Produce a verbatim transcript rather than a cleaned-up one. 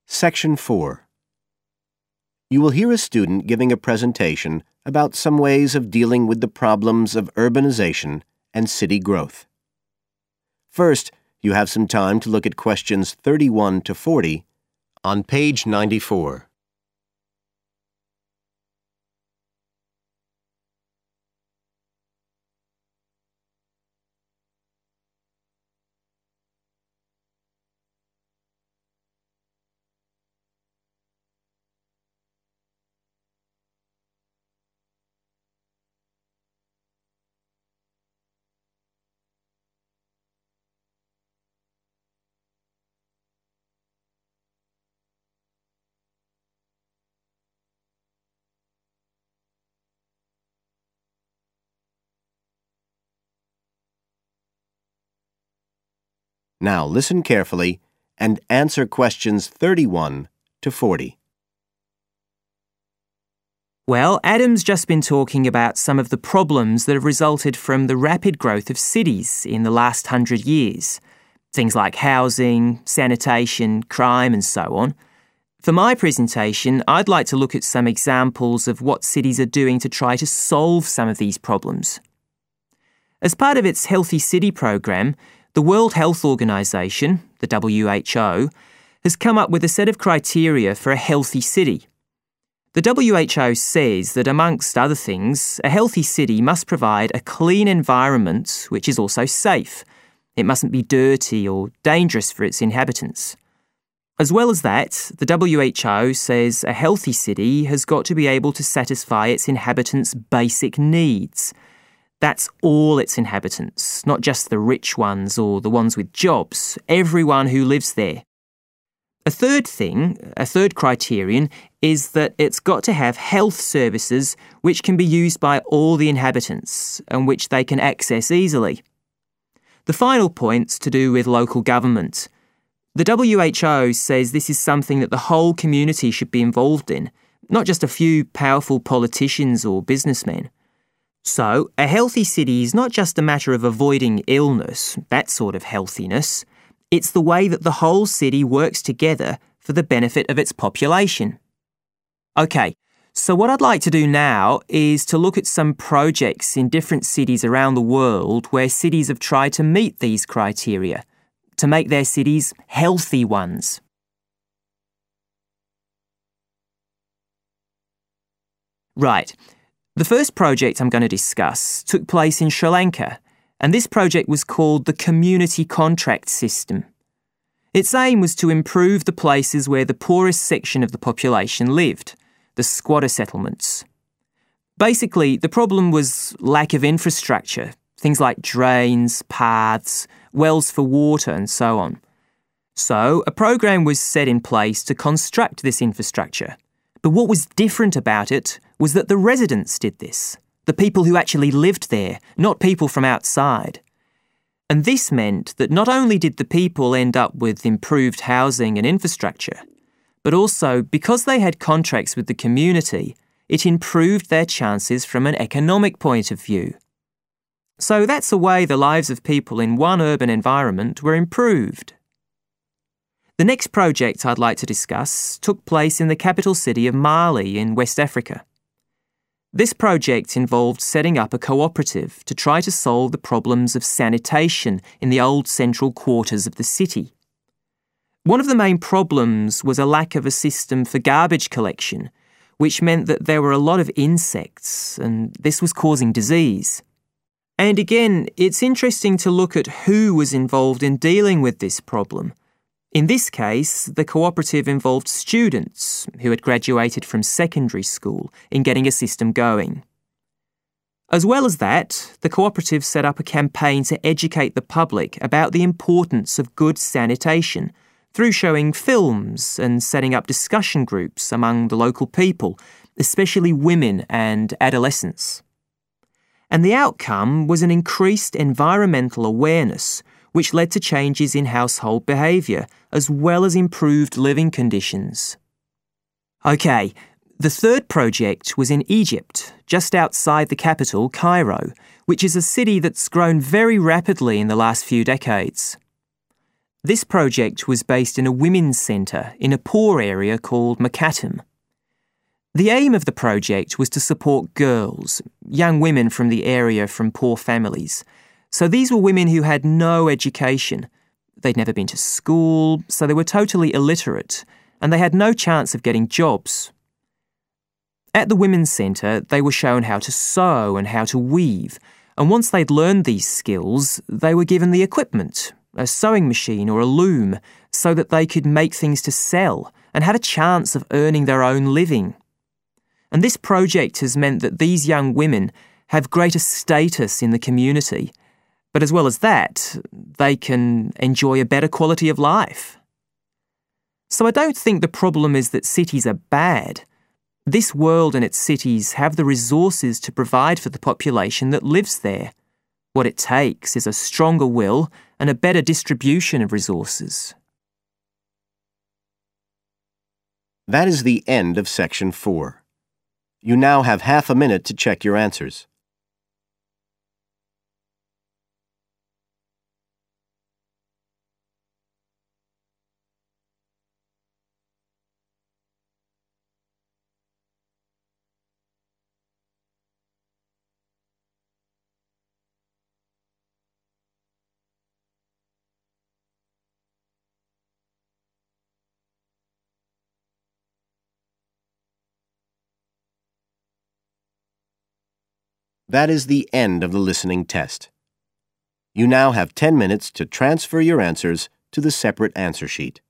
Section four. You will hear a student giving a presentation about some ways of dealing with the problems of urbanization and city growth. First, you have some time to look at questions thirty-one to forty on page ninety-four. Now listen carefully and answer questions thirty-one to forty. Well, Adam's just been talking about some of the problems that have resulted from the rapid growth of cities in the last hundred years. Things like housing, sanitation, crime and so on. For my presentation, I'd like to look at some examples of what cities are doing to try to solve some of these problems. As part of its Healthy City program, the World Health Organization, the W H O, has come up with a set of criteria for a healthy city. The W H O says that, amongst other things, a healthy city must provide a clean environment which is also safe. It mustn't be dirty or dangerous for its inhabitants. As well as that, the W H O says a healthy city has got to be able to satisfy its inhabitants' basic needs. That's all its inhabitants, not just the rich ones or the ones with jobs, everyone who lives there. A third thing, a third criterion, is that it's got to have health services which can be used by all the inhabitants and which they can access easily. The final point's to do with local government. The W H O says this is something that the whole community should be involved in, not just a few powerful politicians or businessmen. So, a healthy city is not just a matter of avoiding illness, that sort of healthiness. It's the way that the whole city works together for the benefit of its population. Okay, so what I'd like to do now is to look at some projects in different cities around the world where cities have tried to meet these criteria, to make their cities healthy ones. Right. The first project I'm going to discuss took place in Sri Lanka, and this project was called the Community Contract System. Its aim was to improve the places where the poorest section of the population lived, the squatter settlements. Basically, the problem was lack of infrastructure, things like drains, paths, wells for water and so on. So, a program was set in place to construct this infrastructure. But what was different about it was that the residents did this, the people who actually lived there, not people from outside. And this meant that not only did the people end up with improved housing and infrastructure, but also, because they had contracts with the community, it improved their chances from an economic point of view. So that's a way the lives of people in one urban environment were improved. The next project I'd like to discuss took place in the capital city of Mali in West Africa. This project involved setting up a cooperative to try to solve the problems of sanitation in the old central quarters of the city. One of the main problems was a lack of a system for garbage collection, which meant that there were a lot of insects, and this was causing disease. And again, it's interesting to look at who was involved in dealing with this problem. In this case, the cooperative involved students who had graduated from secondary school in getting a system going. As well as that, the cooperative set up a campaign to educate the public about the importance of good sanitation through showing films and setting up discussion groups among the local people, especially women and adolescents. And the outcome was an increased environmental awareness, which led to changes in household behaviour, as well as improved living conditions. Okay, the third project was in Egypt, just outside the capital, Cairo, which is a city that's grown very rapidly in the last few decades. This project was based in a women's centre in a poor area called Macattam. The aim of the project was to support girls, young women from the area from poor families. So these were women who had no education. They'd never been to school, so they were totally illiterate, and they had no chance of getting jobs. At the Women's Centre, they were shown how to sew and how to weave, and once they'd learned these skills, they were given the equipment, a sewing machine or a loom, so that they could make things to sell and had a chance of earning their own living. And this project has meant that these young women have greater status in the community, but as well as that, they can enjoy a better quality of life. So I don't think the problem is that cities are bad. This world and its cities have the resources to provide for the population that lives there. What it takes is a stronger will and a better distribution of resources. That is the end of section four. You now have half a minute to check your answers. That is the end of the listening test. You now have ten minutes to transfer your answers to the separate answer sheet.